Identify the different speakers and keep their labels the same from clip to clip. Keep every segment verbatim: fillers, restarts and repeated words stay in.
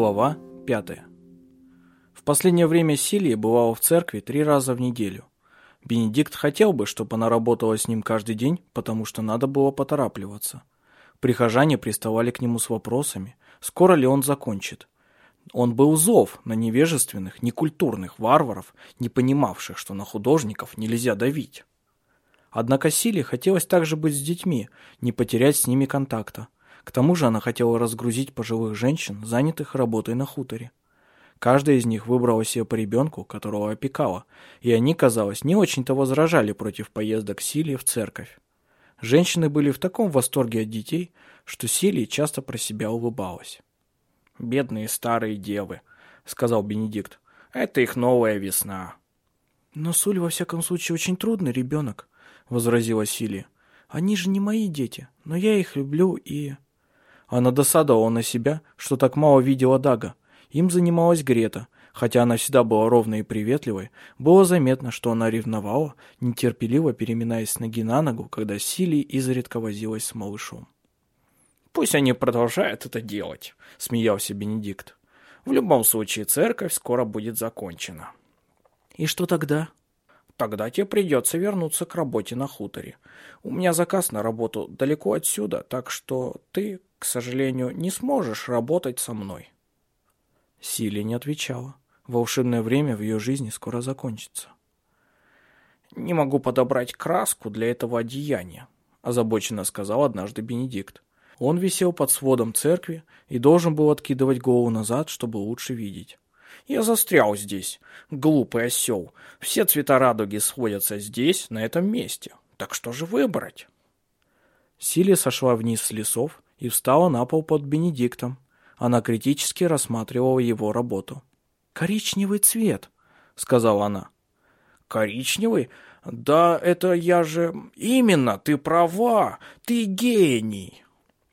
Speaker 1: Глава пятая. В последнее время Силия бывала в церкви три раза в неделю. Бенедикт хотел бы, чтобы она работала с ним каждый день, потому что надо было поторапливаться. Прихожане приставали к нему с вопросами, скоро ли он закончит. Он был зов на невежественных, некультурных варваров, не понимавших, что на художников нельзя давить. Однако Силе хотелось также быть с детьми, не потерять с ними контакта. К тому же она хотела разгрузить пожилых женщин, занятых работой на хуторе. Каждая из них выбрала себе по ребенку, которого опекала, и они, казалось, не очень-то возражали против поездок Силии в церковь. Женщины были в таком восторге от детей, что Силия часто про себя улыбалась. «Бедные старые девы», — сказал Бенедикт, — «это их новая весна». «Но Суль, во всяком случае, очень трудный ребенок», — возразила Силия. «Они же не мои дети, но я их люблю и...» Она досадовала на себя, что так мало видела Дага. Им занималась Грета. Хотя она всегда была ровной и приветливой, было заметно, что она ревновала, нетерпеливо переминаясь с ноги на ногу, когда Силия изредка возилась с малышом. «Пусть они продолжают это делать», — смеялся Бенедикт. «В любом случае церковь скоро будет закончена». «И что тогда?» «Тогда тебе придется вернуться к работе на хуторе. У меня заказ на работу далеко отсюда, так что ты, к сожалению, не сможешь работать со мной». Силия не отвечала. Волшебное время в ее жизни скоро закончится. «Не могу подобрать краску для этого одеяния», — озабоченно сказал однажды Бенедикт. Он висел под сводом церкви и должен был откидывать голову назад, чтобы лучше видеть. «Я застрял здесь, глупый осел. Все цвета радуги сходятся здесь, на этом месте. Так что же выбрать?» Силия сошла вниз с лесов и встала на пол под Бенедиктом. Она критически рассматривала его работу. «Коричневый цвет», — сказала она. «Коричневый? Да это я же... Именно, ты права, ты гений!»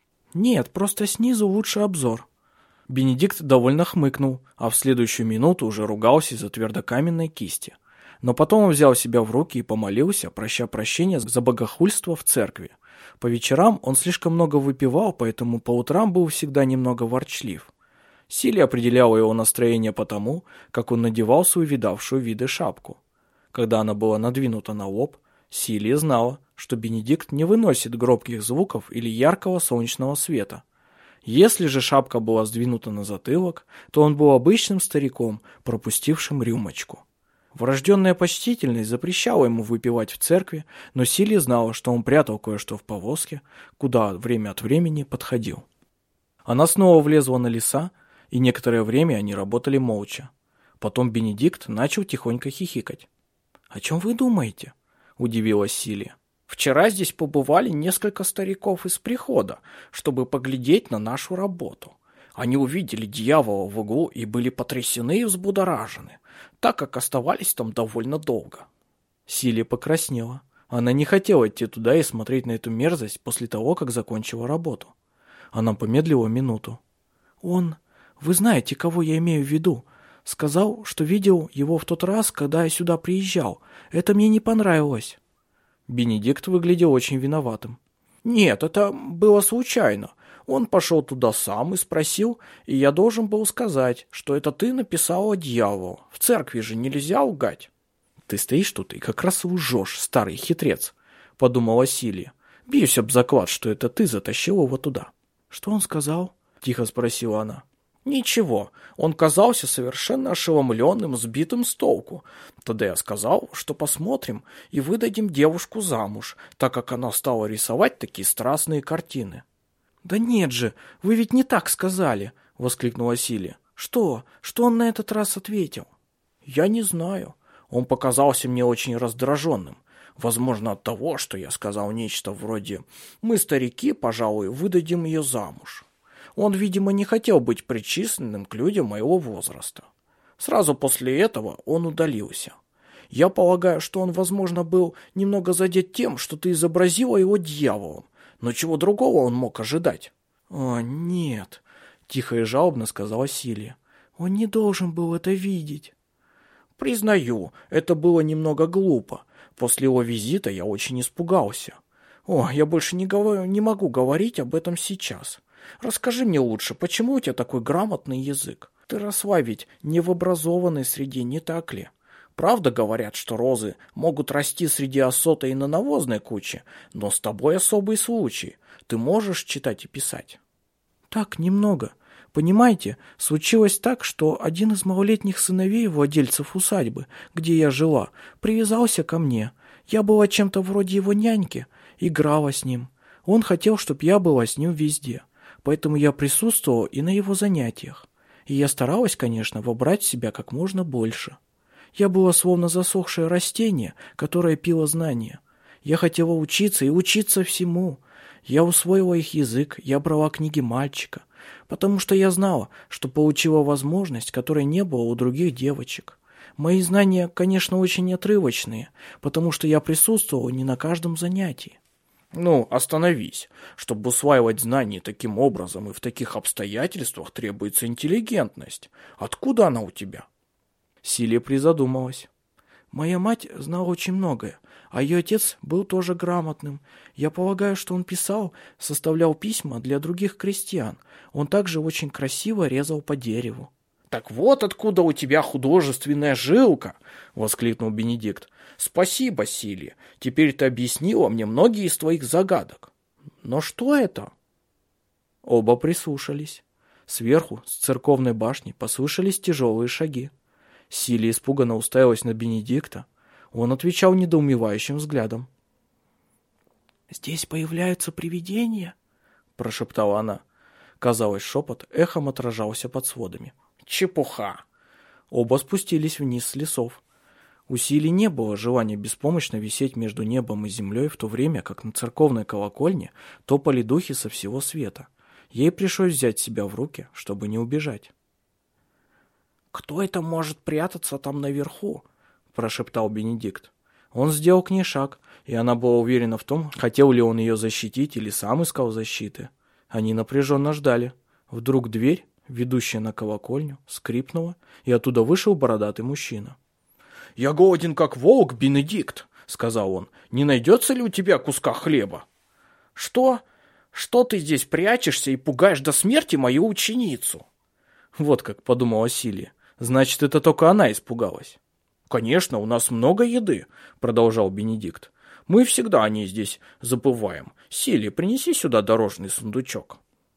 Speaker 1: «Нет, просто снизу лучше обзор». Бенедикт довольно хмыкнул, а в следующую минуту уже ругался из-за твердокаменной кисти. Но потом он взял себя в руки и помолился, прося прощения за богохульство в церкви. По вечерам он слишком много выпивал, поэтому по утрам был всегда немного ворчлив. Силия определяла его настроение по тому, как он надевал свою видавшую виды шапку. Когда она была надвинута на лоб, Силия знала, что Бенедикт не выносит громких звуков или яркого солнечного света. Если же шапка была сдвинута на затылок, то он был обычным стариком, пропустившим рюмочку. Врожденная почтительность запрещала ему выпивать в церкви, но Силия знала, что он прятал кое-что в повозке, куда время от времени подходил. Она снова влезла на леса, и некоторое время они работали молча. Потом Бенедикт начал тихонько хихикать. «О чем вы думаете?» – удивилась Силия. «Вчера здесь побывали несколько стариков из прихода, чтобы поглядеть на нашу работу. Они увидели дьявола в углу и были потрясены и взбудоражены, так как оставались там довольно долго». Силия покраснела. Она не хотела идти туда и смотреть на эту мерзость после того, как закончила работу. Она помедлила минуту. «Он... Вы знаете, кого я имею в виду? Сказал, что видел его в тот раз, когда я сюда приезжал. Это мне не понравилось». Бенедикт выглядел очень виноватым. «Нет, это было случайно. Он пошел туда сам и спросил, и я должен был сказать, что это ты написала дьяволу. В церкви же нельзя лгать». «Ты стоишь тут и как раз лжешь, старый хитрец», — подумала Силия. «Бьюсь об заклад, что это ты затащил его туда». «Что он сказал?» — тихо спросила она. «Ничего, он казался совершенно ошеломленным, сбитым с толку. Тогда я сказал, что посмотрим и выдадим девушку замуж, так как она стала рисовать такие страстные картины». «Да нет же, вы ведь не так сказали», — воскликнула Силия. «Что? Что он на этот раз ответил?» «Я не знаю. Он показался мне очень раздраженным. Возможно, от того, что я сказал нечто вроде «Мы, старики, пожалуй, выдадим ее замуж». Он, видимо, не хотел быть причисленным к людям моего возраста. Сразу после этого он удалился. Я полагаю, что он, возможно, был немного задет тем, что ты изобразила его дьяволом. Но чего другого он мог ожидать? «О, нет», — тихо и жалобно сказала Силия. «Он не должен был это видеть». «Признаю, это было немного глупо. После его визита я очень испугался. О, я больше не, говорю, не могу говорить об этом сейчас. Расскажи мне лучше, почему у тебя такой грамотный язык? Ты росла ведь не в образованной среде, не так ли? Правда говорят, что розы могут расти среди осота и на навозной куче, но с тобой особый случай. Ты можешь читать и писать? Так, немного. Понимаете, случилось так, что один из малолетних сыновей владельцев усадьбы, где я жила, привязался ко мне. Я была чем-то вроде его няньки, играла с ним. Он хотел, чтобы я была с ним везде, поэтому я присутствовала и на его занятиях. И я старалась, конечно, вобрать в себя как можно больше. Я была словно засохшее растение, которое пило знания. Я хотела учиться и учиться всему. Я усвоила их язык, я брала книги мальчика, потому что я знала, что получила возможность, которой не было у других девочек. Мои знания, конечно, очень отрывочные, потому что я присутствовала не на каждом занятии. Ну, остановись. Чтобы усваивать знания таким образом и в таких обстоятельствах требуется интеллигентность. Откуда она у тебя? Силия призадумалась. Моя мать знала очень многое, а ее отец был тоже грамотным. Я полагаю, что он писал, составлял письма для других крестьян. Он также очень красиво резал по дереву. «Так вот откуда у тебя художественная жилка!» — воскликнул Бенедикт. «Спасибо, Силия. Теперь ты объяснила мне многие из твоих загадок. Но что это?» Оба прислушались. Сверху, с церковной башни, послышались тяжелые шаги. Силия испуганно уставилась на Бенедикта. Он отвечал недоумевающим взглядом. «Здесь появляются привидения?» — прошептала она. Казалось, шепот эхом отражался под сводами. «Чепуха!» Оба спустились вниз с лесов. У Силии не было желания беспомощно висеть между небом и землей, в то время как на церковной колокольне топали духи со всего света. Ей пришлось взять себя в руки, чтобы не убежать. «Кто это может прятаться там наверху?» – прошептал Бенедикт. Он сделал к ней шаг, и она была уверена в том, хотел ли он ее защитить или сам искал защиты. Они напряженно ждали. Вдруг дверь, ведущая на колокольню, скрипнула, и оттуда вышел бородатый мужчина. «Я голоден, как волк, Бенедикт», — сказал он. «Не найдется ли у тебя куска хлеба?» «Что? Что ты здесь прячешься и пугаешь до смерти мою ученицу?» Вот как подумала Силия. Значит, это только она испугалась. «Конечно, у нас много еды», — продолжал Бенедикт. «Мы всегда о ней здесь забываем. Силия, принеси сюда дорожный сундучок».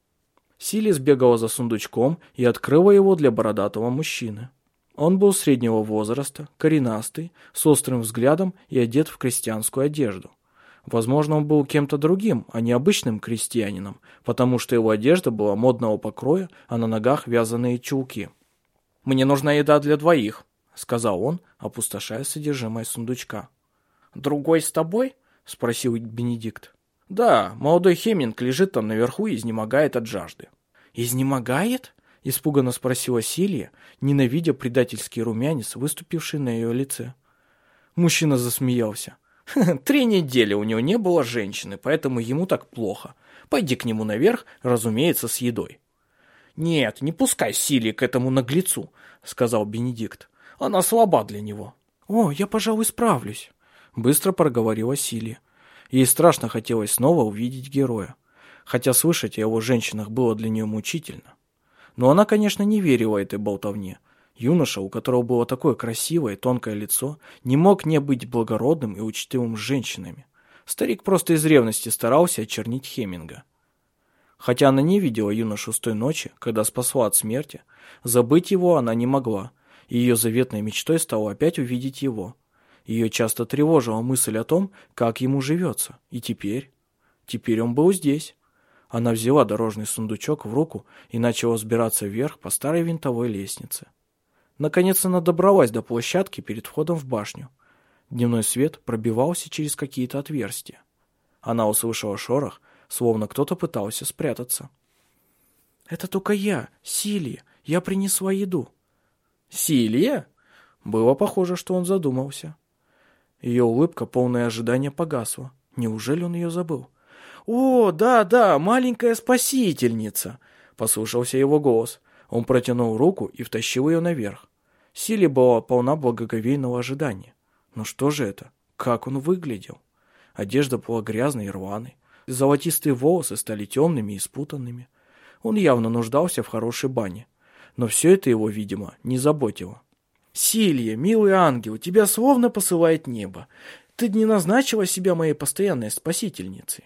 Speaker 1: Силия сбегала за сундучком и открыла его для бородатого мужчины. Он был среднего возраста, коренастый, с острым взглядом и одет в крестьянскую одежду. Возможно, он был кем-то другим, а не обычным крестьянином, потому что его одежда была модного покроя, а на ногах вязаные чулки. «Мне нужна еда для двоих», — сказал он, опустошая содержимое сундучка. «Другой с тобой?» — спросил Бенедикт. «Да, молодой Хеминг лежит там наверху и изнемогает от жажды». «Изнемогает?» — испуганно спросила Силия, ненавидя предательский румянец, выступивший на ее лице. Мужчина засмеялся. «Три недели у него не было женщины, поэтому ему так плохо. Пойди к нему наверх, разумеется, с едой». «Нет, не пускай Силии к этому наглецу», — сказал Бенедикт. «Она слаба для него». «О, я, пожалуй, справлюсь», — быстро проговорила Силия. Ей страшно хотелось снова увидеть героя, хотя слышать о его женщинах было для нее мучительно. Но она, конечно, не верила этой болтовне. Юноша, у которого было такое красивое и тонкое лицо, не мог не быть благородным и учтивым с женщинами. Старик просто из ревности старался очернить Хеминга. Хотя она не видела юношу с той ночи, когда спасла от смерти, забыть его она не могла, и ее заветной мечтой стало опять увидеть его. Ее часто тревожила мысль о том, как ему живется, и теперь... Теперь он был здесь. Она взяла дорожный сундучок в руку и начала взбираться вверх по старой винтовой лестнице. Наконец она добралась до площадки перед входом в башню. Дневной свет пробивался через какие-то отверстия. Она услышала шорох, словно кто-то пытался спрятаться. «Это только я, Силия. Я принесла еду». «Силия?» Было похоже, что он задумался. Ее улыбка, полная ожидания, погасла. Неужели он ее забыл? «О, да-да, маленькая спасительница!» Послышался его голос. Он протянул руку и втащил ее наверх. Силия была полна благоговейного ожидания. Но что же это? Как он выглядел? Одежда была грязной и рваной. Золотистые волосы стали темными и спутанными. Он явно нуждался в хорошей бане. Но все это его, видимо, не заботило. «Силья, милый ангел, тебя словно посылает небо. Ты не назначила себя моей постоянной спасительницей».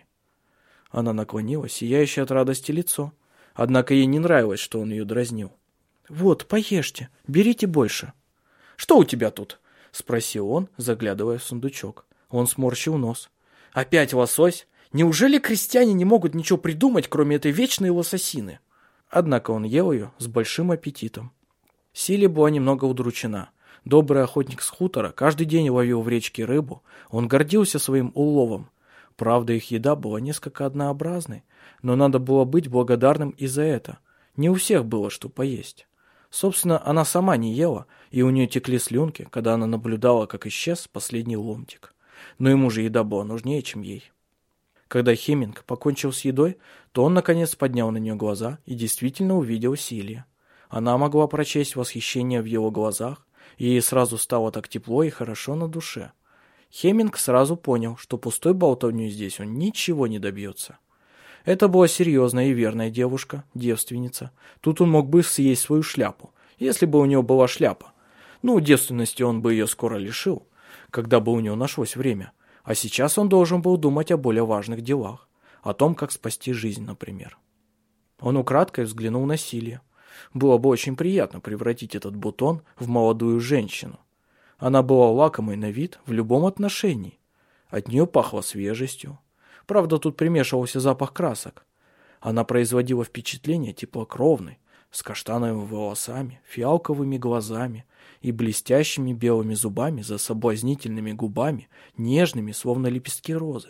Speaker 1: Она наклонила сияющее от радости лицо. Однако ей не нравилось, что он ее дразнил. «Вот, поешьте, берите больше». «Что у тебя тут?» — спросил он, заглядывая в сундучок. Он сморщил нос. «Опять лосось? Неужели крестьяне не могут ничего придумать, кроме этой вечной лососины?» Однако он ел ее с большим аппетитом. Силия была немного удручена. Добрый охотник с хутора каждый день ловил в речке рыбу. Он гордился своим уловом. Правда, их еда была несколько однообразной, но надо было быть благодарным и за это. Не у всех было что поесть. Собственно, она сама не ела, и у нее текли слюнки, когда она наблюдала, как исчез последний ломтик. Но ему же еда была нужнее, чем ей. Когда Хеминг покончил с едой, то он наконец поднял на нее глаза и действительно увидел Силия. Она могла прочесть восхищение в его глазах, и ей сразу стало так тепло и хорошо на душе. Хеминг сразу понял, что пустой болтовней здесь он ничего не добьется. Это была серьезная и верная девушка, девственница. Тут он мог бы съесть свою шляпу, если бы у него была шляпа. Ну, девственности он бы ее скоро лишил, когда бы у него нашлось время. А сейчас он должен был думать о более важных делах, о том, как спасти жизнь, например. Он украдкой взглянул на Силию. Было бы очень приятно превратить этот бутон в молодую женщину. Она была лакомой на вид в любом отношении. От нее пахло свежестью. Правда, тут примешивался запах красок. Она производила впечатление теплокровной, с каштановыми волосами, фиалковыми глазами и блестящими белыми зубами за соблазнительными губами, нежными, словно лепестки розы.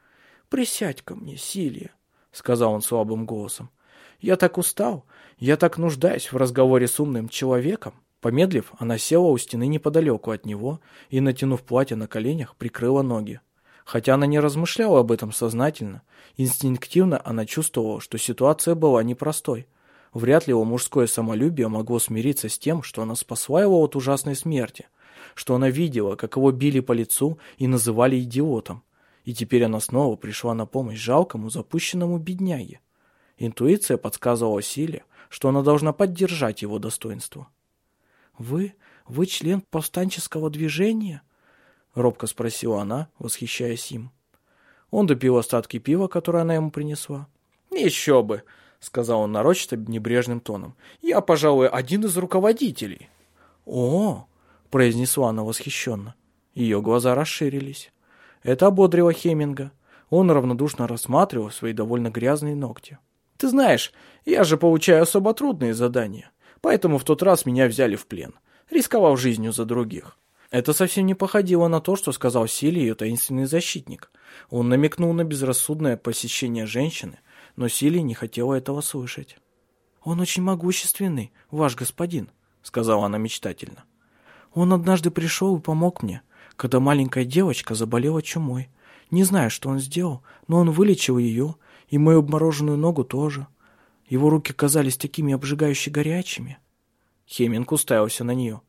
Speaker 1: «Присядь ко мне, Силия», — сказал он слабым голосом. «Я так устал, я так нуждаюсь в разговоре с умным человеком». Помедлив, она села у стены неподалеку от него и, натянув платье на коленях, прикрыла ноги. Хотя она не размышляла об этом сознательно, инстинктивно она чувствовала, что ситуация была непростой. Вряд ли его мужское самолюбие могло смириться с тем, что она спасла его от ужасной смерти, что она видела, как его били по лицу и называли идиотом. И теперь она снова пришла на помощь жалкому, запущенному бедняге. Интуиция подсказывала Силе, что она должна поддержать его достоинство. «Вы? Вы член повстанческого движения?» — робко спросила она, восхищаясь им. Он допил остатки пива, которое она ему принесла. «Еще бы!» — сказал он нарочито небрежным тоном. «Я, пожалуй, один из руководителей». «О!» — произнесла она восхищенно. Ее глаза расширились. Это ободрило Хеминга. Он равнодушно рассматривал свои довольно грязные ногти. «Ты знаешь, я же получаю особо трудные задания, поэтому в тот раз меня взяли в плен. Рисковал жизнью за других». Это совсем не походило на то, что сказал Силе ее таинственный защитник. Он намекнул на безрассудное посещение женщины, но Силия не хотела этого слышать. «Он очень могущественный, ваш господин», — сказала она мечтательно. «Он однажды пришел и помог мне, когда маленькая девочка заболела чумой. Не знаю, что он сделал, но он вылечил ее, и мою обмороженную ногу тоже. Его руки казались такими обжигающе горячими». Хеминг уставился на нее.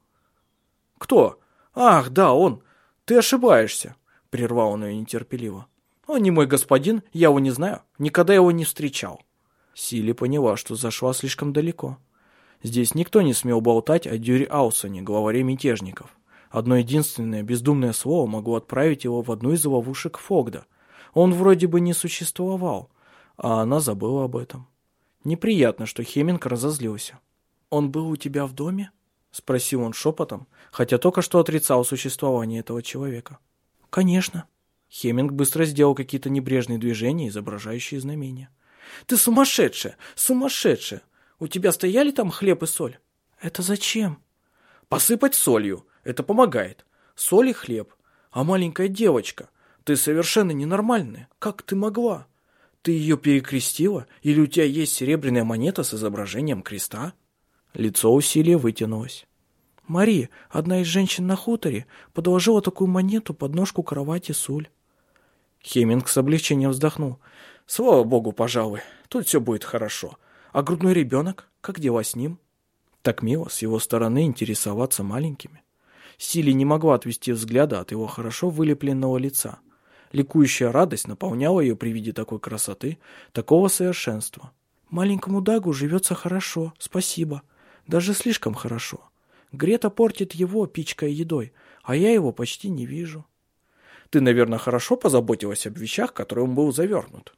Speaker 1: «Кто? Ах, да, он. Ты ошибаешься», — прервал он ее нетерпеливо. «Он не мой господин, я его не знаю, никогда его не встречал». Силия поняла, что зашла слишком далеко. Здесь никто не смел болтать о Дюре Аусоне, главаре мятежников. Одно единственное бездумное слово могло отправить его в одну из ловушек Фогда. Он вроде бы не существовал, а она забыла об этом. Неприятно, что Хеминг разозлился. «Он был у тебя в доме?» — спросил он шепотом, хотя только что отрицал существование этого человека. «Конечно». Хеминг быстро сделал какие-то небрежные движения, изображающие знамения. «Ты сумасшедшая! Сумасшедшая! У тебя стояли там хлеб и соль?» «Это зачем?» «Посыпать солью. Это помогает. Соль и хлеб. А маленькая девочка, ты совершенно ненормальная. Как ты могла? Ты ее перекрестила? Или у тебя есть серебряная монета с изображением креста?» Лицо у Силии вытянулось. «Мари, одна из женщин на хуторе, подложила такую монету под ножку кровати Суль». Хеминг с облегчением вздохнул. «Слава богу, пожалуй, тут все будет хорошо. А грудной ребенок? Как дела с ним?» Так мило с его стороны интересоваться маленькими. Силия не могла отвести взгляда от его хорошо вылепленного лица. Ликующая радость наполняла ее при виде такой красоты, такого совершенства. Маленькому Дагу живется хорошо, спасибо. Даже слишком хорошо. Грета портит его, пичкая едой, а я его почти не вижу. Ты, наверное, хорошо позаботилась об вещах, которые он был завернут.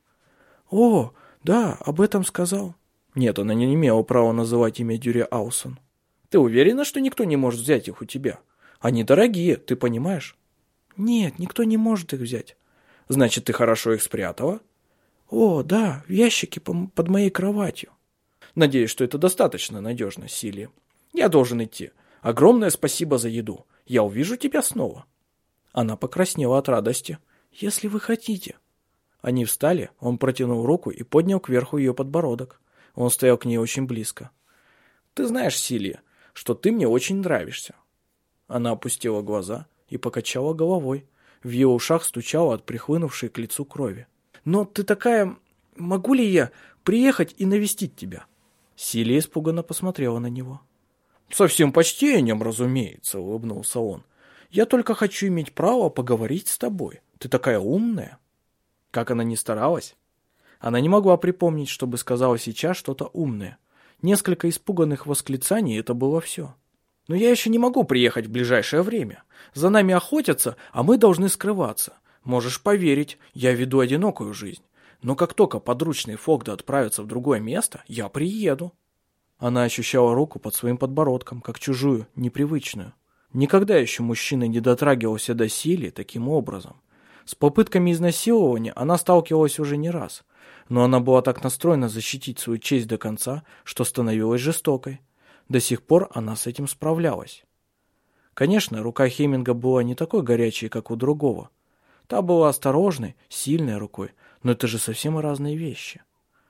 Speaker 1: О, да, об этом сказал. Нет, она не имела права называть имя Дюре Аусон. Ты уверена, что никто не может взять их у тебя? Они дорогие, ты понимаешь? Нет, никто не может их взять. Значит, ты хорошо их спрятала? О, да, в ящике под моей кроватью. Надеюсь, что это достаточно надежно, Силия. Я должен идти. Огромное спасибо за еду. Я увижу тебя снова. Она покраснела от радости. Если вы хотите. Они встали, он протянул руку и поднял кверху ее подбородок. Он стоял к ней очень близко. Ты знаешь, Силия, что ты мне очень нравишься. Она опустила глаза и покачала головой. В ее ушах стучало от прихлынувшей к лицу крови. Но ты такая... Могу ли я приехать и навестить тебя? Силия испуганно посмотрела на него. Со всем почтением, разумеется, улыбнулся он. Я только хочу иметь право поговорить с тобой. Ты такая умная. Как она ни старалась, она не могла припомнить, чтобы сказала сейчас что-то умное. Несколько испуганных восклицаний — это было все. Но я еще не могу приехать в ближайшее время. За нами охотятся, а мы должны скрываться. Можешь поверить, я веду одинокую жизнь. Но как только подручные Фогда отправятся в другое место, я приеду. Она ощущала руку под своим подбородком, как чужую, непривычную. Никогда еще мужчина не дотрагивался до Силии таким образом. С попытками изнасилования она сталкивалась уже не раз, но она была так настроена защитить свою честь до конца, что становилась жестокой. До сих пор она с этим справлялась. Конечно, рука Хеминга была не такой горячей, как у другого. Та была осторожной, сильной рукой, но это же совсем разные вещи.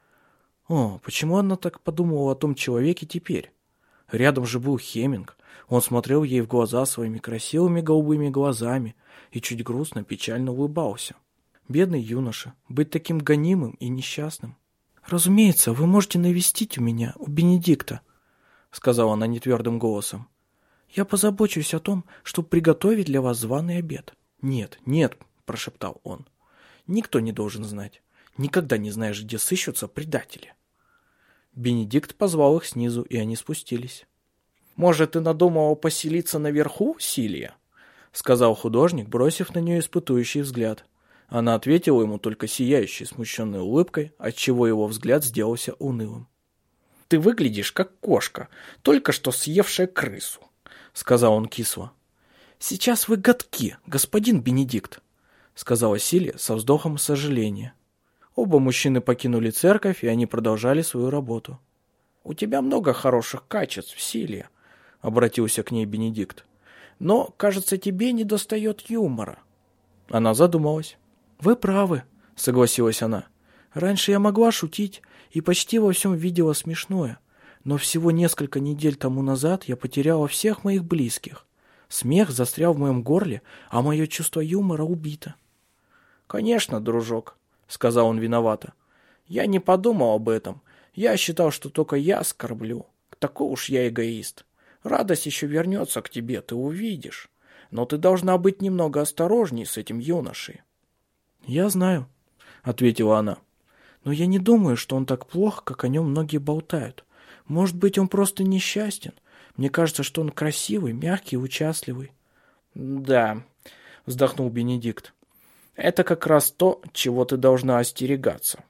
Speaker 1: О, почему она так подумала о том человеке теперь? Рядом же был Хеминг. Он смотрел ей в глаза своими красивыми голубыми глазами и чуть грустно, печально улыбался. Бедный юноша, быть таким гонимым и несчастным. «Разумеется, вы можете навестить у меня, у Бенедикта», — сказала она нетвердым голосом. «Я позабочусь о том, чтобы приготовить для вас званый обед». «Нет, нет», — прошептал он. «Никто не должен знать. Никогда не знаешь, где сыщутся предатели». Бенедикт позвал их снизу, и они спустились. «Может, ты надумала поселиться наверху, Силия?» — сказал художник, бросив на нее испытующий взгляд. Она ответила ему только сияющей, смущенной улыбкой, отчего его взгляд сделался унылым. «Ты выглядишь, как кошка, только что съевшая крысу», — сказал он кисло. «Сейчас вы гадки, господин Бенедикт», — сказала Силия со вздохом сожаления. Оба мужчины покинули церковь, и они продолжали свою работу. «У тебя много хороших качеств, Силия», — обратился к ней Бенедикт. «Но, кажется, тебе недостает юмора». Она задумалась. «Вы правы», — согласилась она. «Раньше я могла шутить и почти во всем видела смешное, но всего несколько недель тому назад я потеряла всех моих близких. Смех застрял в моем горле, а мое чувство юмора убито». «Конечно, дружок», — сказал он виновато. «Я не подумал об этом. Я считал, что только я скорблю. Такой уж я эгоист. Радость еще вернется к тебе, ты увидишь. Но ты должна быть немного осторожней с этим юношей». «Я знаю», — ответила она. «Но я не думаю, что он так плох, как о нем многие болтают. Может быть, он просто несчастен. Мне кажется, что он красивый, мягкий и участливый». «Да», — вздохнул Бенедикт. «Это как раз то, чего ты должна остерегаться».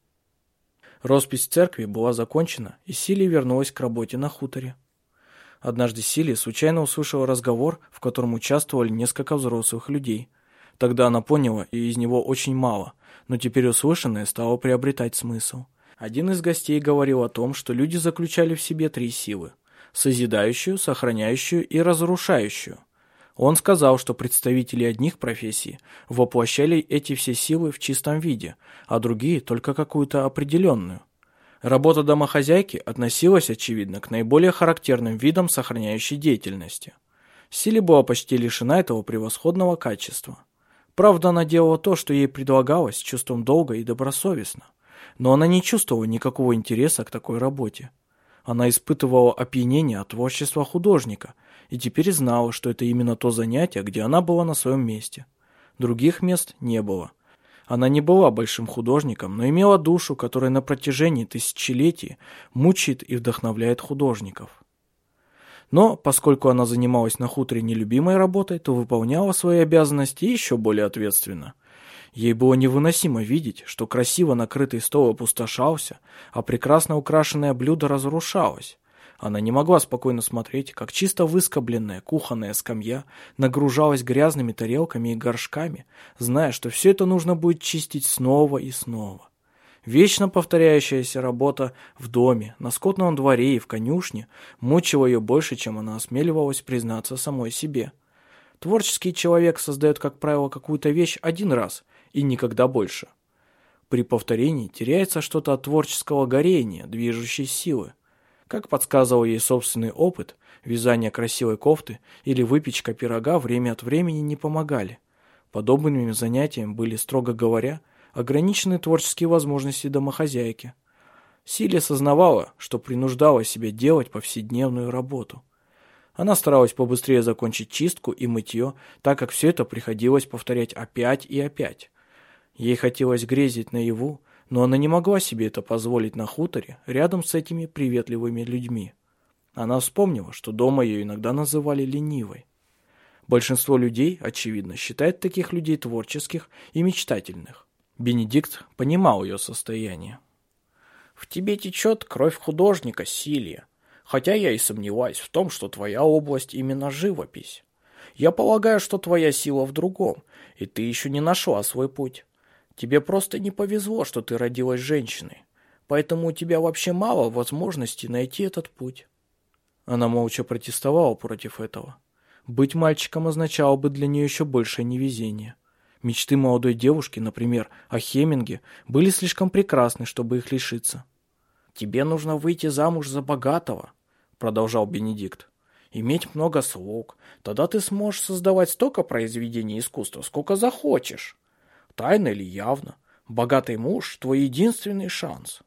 Speaker 1: Роспись церкви была закончена, и Силия вернулась к работе на хуторе. Однажды Силия случайно услышала разговор, в котором участвовали несколько взрослых людей. Тогда она поняла, и из него очень мало, но теперь услышанное стало приобретать смысл. Один из гостей говорил о том, что люди заключали в себе три силы – созидающую, сохраняющую и разрушающую. Он сказал, что представители одних профессий воплощали эти все силы в чистом виде, а другие только какую-то определенную. Работа домохозяйки относилась, очевидно, к наиболее характерным видам сохраняющей деятельности. Силия была почти лишена этого превосходного качества. Правда, она делала то, что ей предлагалось, с чувством долга и добросовестно. Но она не чувствовала никакого интереса к такой работе. Она испытывала опьянение от творчества художника и теперь знала, что это именно то занятие, где она была на своем месте. Других мест не было. Она не была большим художником, но имела душу, которая на протяжении тысячелетий мучает и вдохновляет художников. Но, поскольку она занималась на хуторе нелюбимой работой, то выполняла свои обязанности еще более ответственно. Ей было невыносимо видеть, что красиво накрытый стол опустошался, а прекрасно украшенное блюдо разрушалось. Она не могла спокойно смотреть, как чисто выскобленная кухонная скамья нагружалась грязными тарелками и горшками, зная, что все это нужно будет чистить снова и снова. Вечно повторяющаяся работа в доме, на скотном дворе и в конюшне мучила ее больше, чем она осмеливалась признаться самой себе. Творческий человек создает, как правило, какую-то вещь один раз и никогда больше. При повторении теряется что-то от творческого горения, движущей силы. Как подсказывал ей собственный опыт, вязание красивой кофты или выпечка пирога время от времени не помогали. Подобными занятиями были, строго говоря, ограничены творческие возможности домохозяйки. Силия сознавала, что принуждала себя делать повседневную работу. Она старалась побыстрее закончить чистку и мытье, так как все это приходилось повторять опять и опять. Ей хотелось грезить наяву, но она не могла себе это позволить на хуторе рядом с этими приветливыми людьми. Она вспомнила, что дома ее иногда называли ленивой. Большинство людей, очевидно, считает таких людей творческих и мечтательных. Бенедикт понимал ее состояние. «В тебе течет кровь художника, Силия, хотя я и сомневаюсь в том, что твоя область именно живопись. Я полагаю, что твоя сила в другом, и ты еще не нашла свой путь. Тебе просто не повезло, что ты родилась женщиной, поэтому у тебя вообще мало возможностей найти этот путь». Она молча протестовала против этого. Быть мальчиком означало бы для нее еще большее невезение. Мечты молодой девушки, например, о Хеминге, были слишком прекрасны, чтобы их лишиться. «Тебе нужно выйти замуж за богатого», — продолжал Бенедикт. «Иметь много слуг, тогда ты сможешь создавать столько произведений искусства, сколько захочешь. Тайно или явно, богатый муж — твой единственный шанс».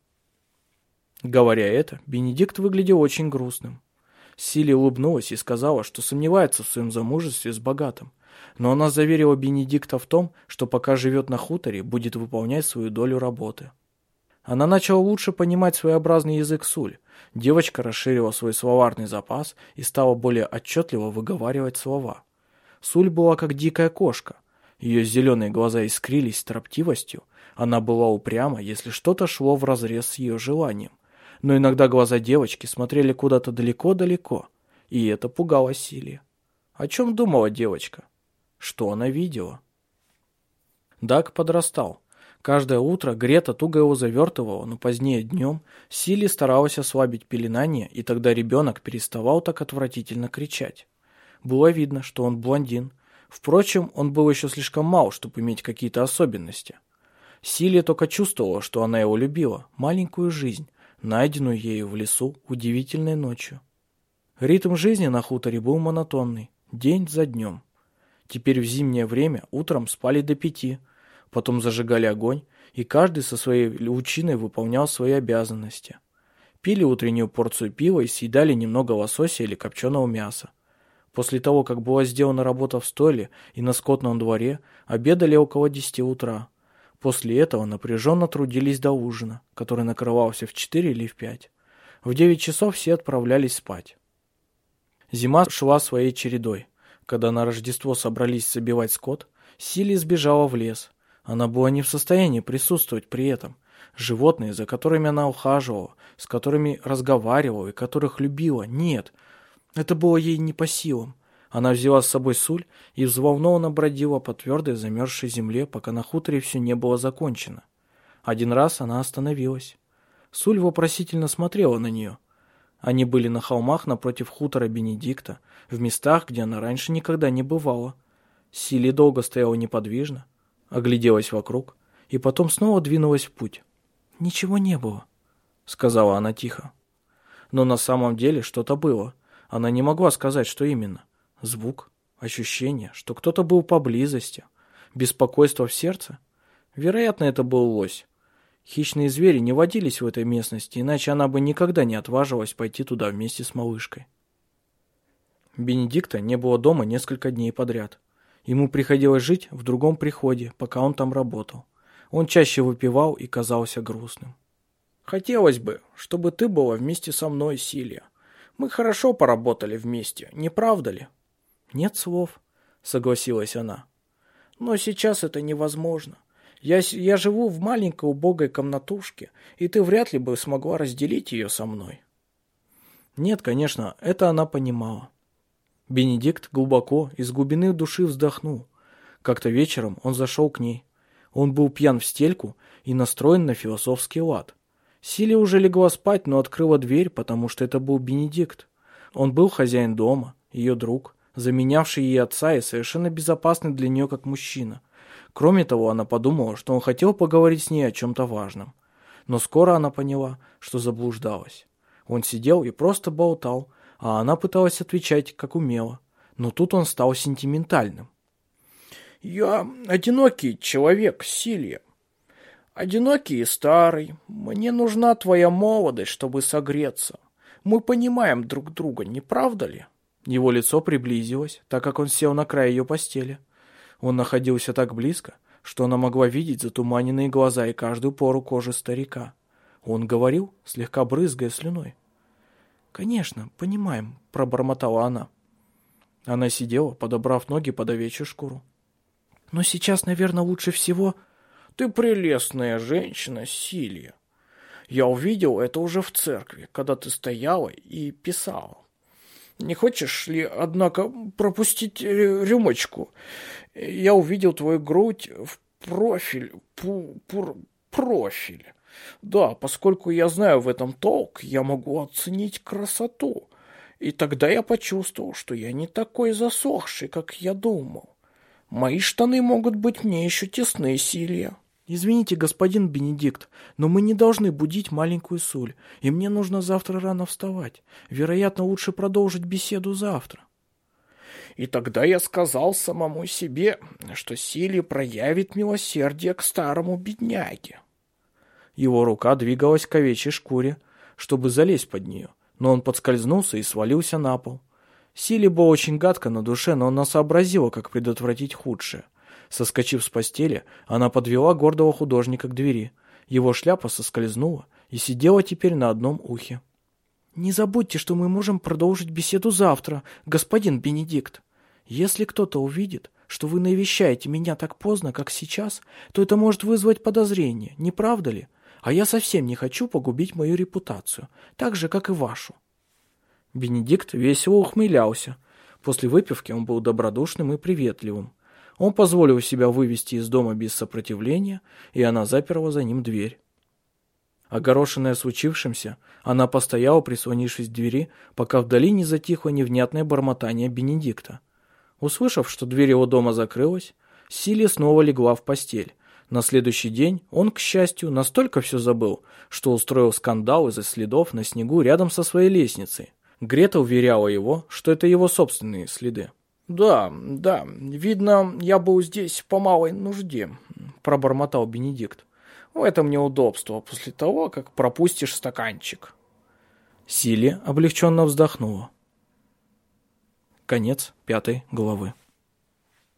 Speaker 1: Говоря это, Бенедикт выглядел очень грустным. Силия улыбнулась и сказала, что сомневается в своем замужестве с богатым, но она заверила Бенедикта в том, что пока живет на хуторе, будет выполнять свою долю работы. Она начала лучше понимать своеобразный язык суль. Девочка расширила свой словарный запас и стала более отчетливо выговаривать слова. Суль была как дикая кошка. Ее зеленые глаза искрились строптивостью. Она была упряма, если что-то шло вразрез с ее желанием. Но иногда глаза девочки смотрели куда-то далеко-далеко, и это пугало Силию. О чем думала девочка? Что она видела? Даг подрастал. Каждое утро Грета туго его завертывала, но позднее днем Силия старалась ослабить пеленание, и тогда ребенок переставал так отвратительно кричать. Было видно, что он блондин. Впрочем, он был еще слишком мал, чтобы иметь какие-то особенности. Силия только чувствовала, что она его любила, маленькую жизнь, найденную ею в лесу удивительной ночью. Ритм жизни на хуторе был монотонный, день за днем. Теперь в зимнее время утром спали до пяти, потом зажигали огонь, и каждый со своей лучиной выполнял свои обязанности. Пили утреннюю порцию пива и съедали немного лосося или копченого мяса. После того, как была сделана работа в стойле и на скотном дворе, обедали около десяти утра. После этого напряженно трудились до ужина, который накрывался в четыре или в пять. В девять часов все отправлялись спать. Зима шла своей чередой. Когда на Рождество собрались забивать скот, Силия сбежала в лес. Она была не в состоянии присутствовать при этом. Животные, за которыми она ухаживала, с которыми разговаривала и которых любила, нет, это было ей не по силам. Она взяла с собой Суль и взволнованно бродила по твердой замерзшей земле, пока на хуторе все не было закончено. Один раз она остановилась. Суль вопросительно смотрела на нее. Они были на холмах напротив хутора Бенедикта, в местах, где она раньше никогда не бывала. Силия долго стояла неподвижно, огляделась вокруг и потом снова двинулась в путь. «Ничего не было», — сказала она тихо. Но на самом деле что-то было. Она не могла сказать, что именно. Звук, ощущение, что кто-то был поблизости, беспокойство в сердце. Вероятно, это был лось. Хищные звери не водились в этой местности, иначе она бы никогда не отважилась пойти туда вместе с малышкой. Бенедикта не было дома несколько дней подряд. Ему приходилось жить в другом приходе, пока он там работал. Он чаще выпивал и казался грустным. «Хотелось бы, чтобы ты была вместе со мной, Силия. Мы хорошо поработали вместе, не правда ли?» «Нет слов», — согласилась она. «Но сейчас это невозможно. Я, я живу в маленькой убогой комнатушке, и ты вряд ли бы смогла разделить ее со мной». Нет, конечно, это она понимала. Бенедикт глубоко, из глубины души вздохнул. Как-то вечером он зашел к ней. Он был пьян в стельку и настроен на философский лад. Силия уже легла спать, но открыла дверь, потому что это был Бенедикт. Он был хозяин дома, ее друг, заменявший ей отца и совершенно безопасный для нее как мужчина. Кроме того, она подумала, что он хотел поговорить с ней о чем-то важном. Но скоро она поняла, что заблуждалась. Он сидел и просто болтал, а она пыталась отвечать, как умела. Но тут он стал сентиментальным. «Я одинокий человек, Силия. Одинокий и старый. Мне нужна твоя молодость, чтобы согреться. Мы понимаем друг друга, не правда ли?» Его лицо приблизилось, так как он сел на край ее постели. Он находился так близко, что она могла видеть затуманенные глаза и каждую пору кожи старика. Он говорил, слегка брызгая слюной. «Конечно, понимаем», — пробормотала она. Она сидела, подобрав ноги под овечью шкуру. «Но сейчас, наверное, лучше всего...» «Ты прелестная женщина, Силия. Я увидел это уже в церкви, когда ты стояла и писала. Не хочешь ли, однако, пропустить рюмочку? Я увидел твою грудь в профиль, пу, пур, профиль. Да, поскольку я знаю в этом толк, я могу оценить красоту. И тогда я почувствовал, что я не такой засохший, как я думал. Мои штаны могут быть мне еще тесны, Силия». «Извините, господин Бенедикт, но мы не должны будить маленькую Суль, и мне нужно завтра рано вставать. Вероятно, лучше продолжить беседу завтра». И тогда я сказал самому себе, что Силия проявит милосердие к старому бедняге. Его рука двигалась к овечьей шкуре, чтобы залезть под нее, но он подскользнулся и свалился на пол. Силе было очень гадко на душе, но она сообразила, как предотвратить худшее. Соскочив с постели, она подвела гордого художника к двери. Его шляпа соскользнула и сидела теперь на одном ухе. «Не забудьте, что мы можем продолжить беседу завтра, господин Бенедикт. Если кто-то увидит, что вы навещаете меня так поздно, как сейчас, то это может вызвать подозрение, не правда ли? А я совсем не хочу погубить мою репутацию, так же, как и вашу». Бенедикт весело ухмылялся. После выпивки он был добродушным и приветливым. Он позволил себя вывести из дома без сопротивления, и она заперла за ним дверь. Огорошенная случившимся, она постояла, прислонившись к двери, пока вдали не затихло невнятное бормотание Бенедикта. Услышав, что дверь его дома закрылась, Силия снова легла в постель. На следующий день он, к счастью, настолько все забыл, что устроил скандал из-за следов на снегу рядом со своей лестницей. Грета уверяла его, что это его собственные следы. «Да, да, видно, я был здесь по малой нужде», — пробормотал Бенедикт. «В этом неудобство после того, как пропустишь стаканчик». Силия облегченно вздохнула. Конец пятой главы.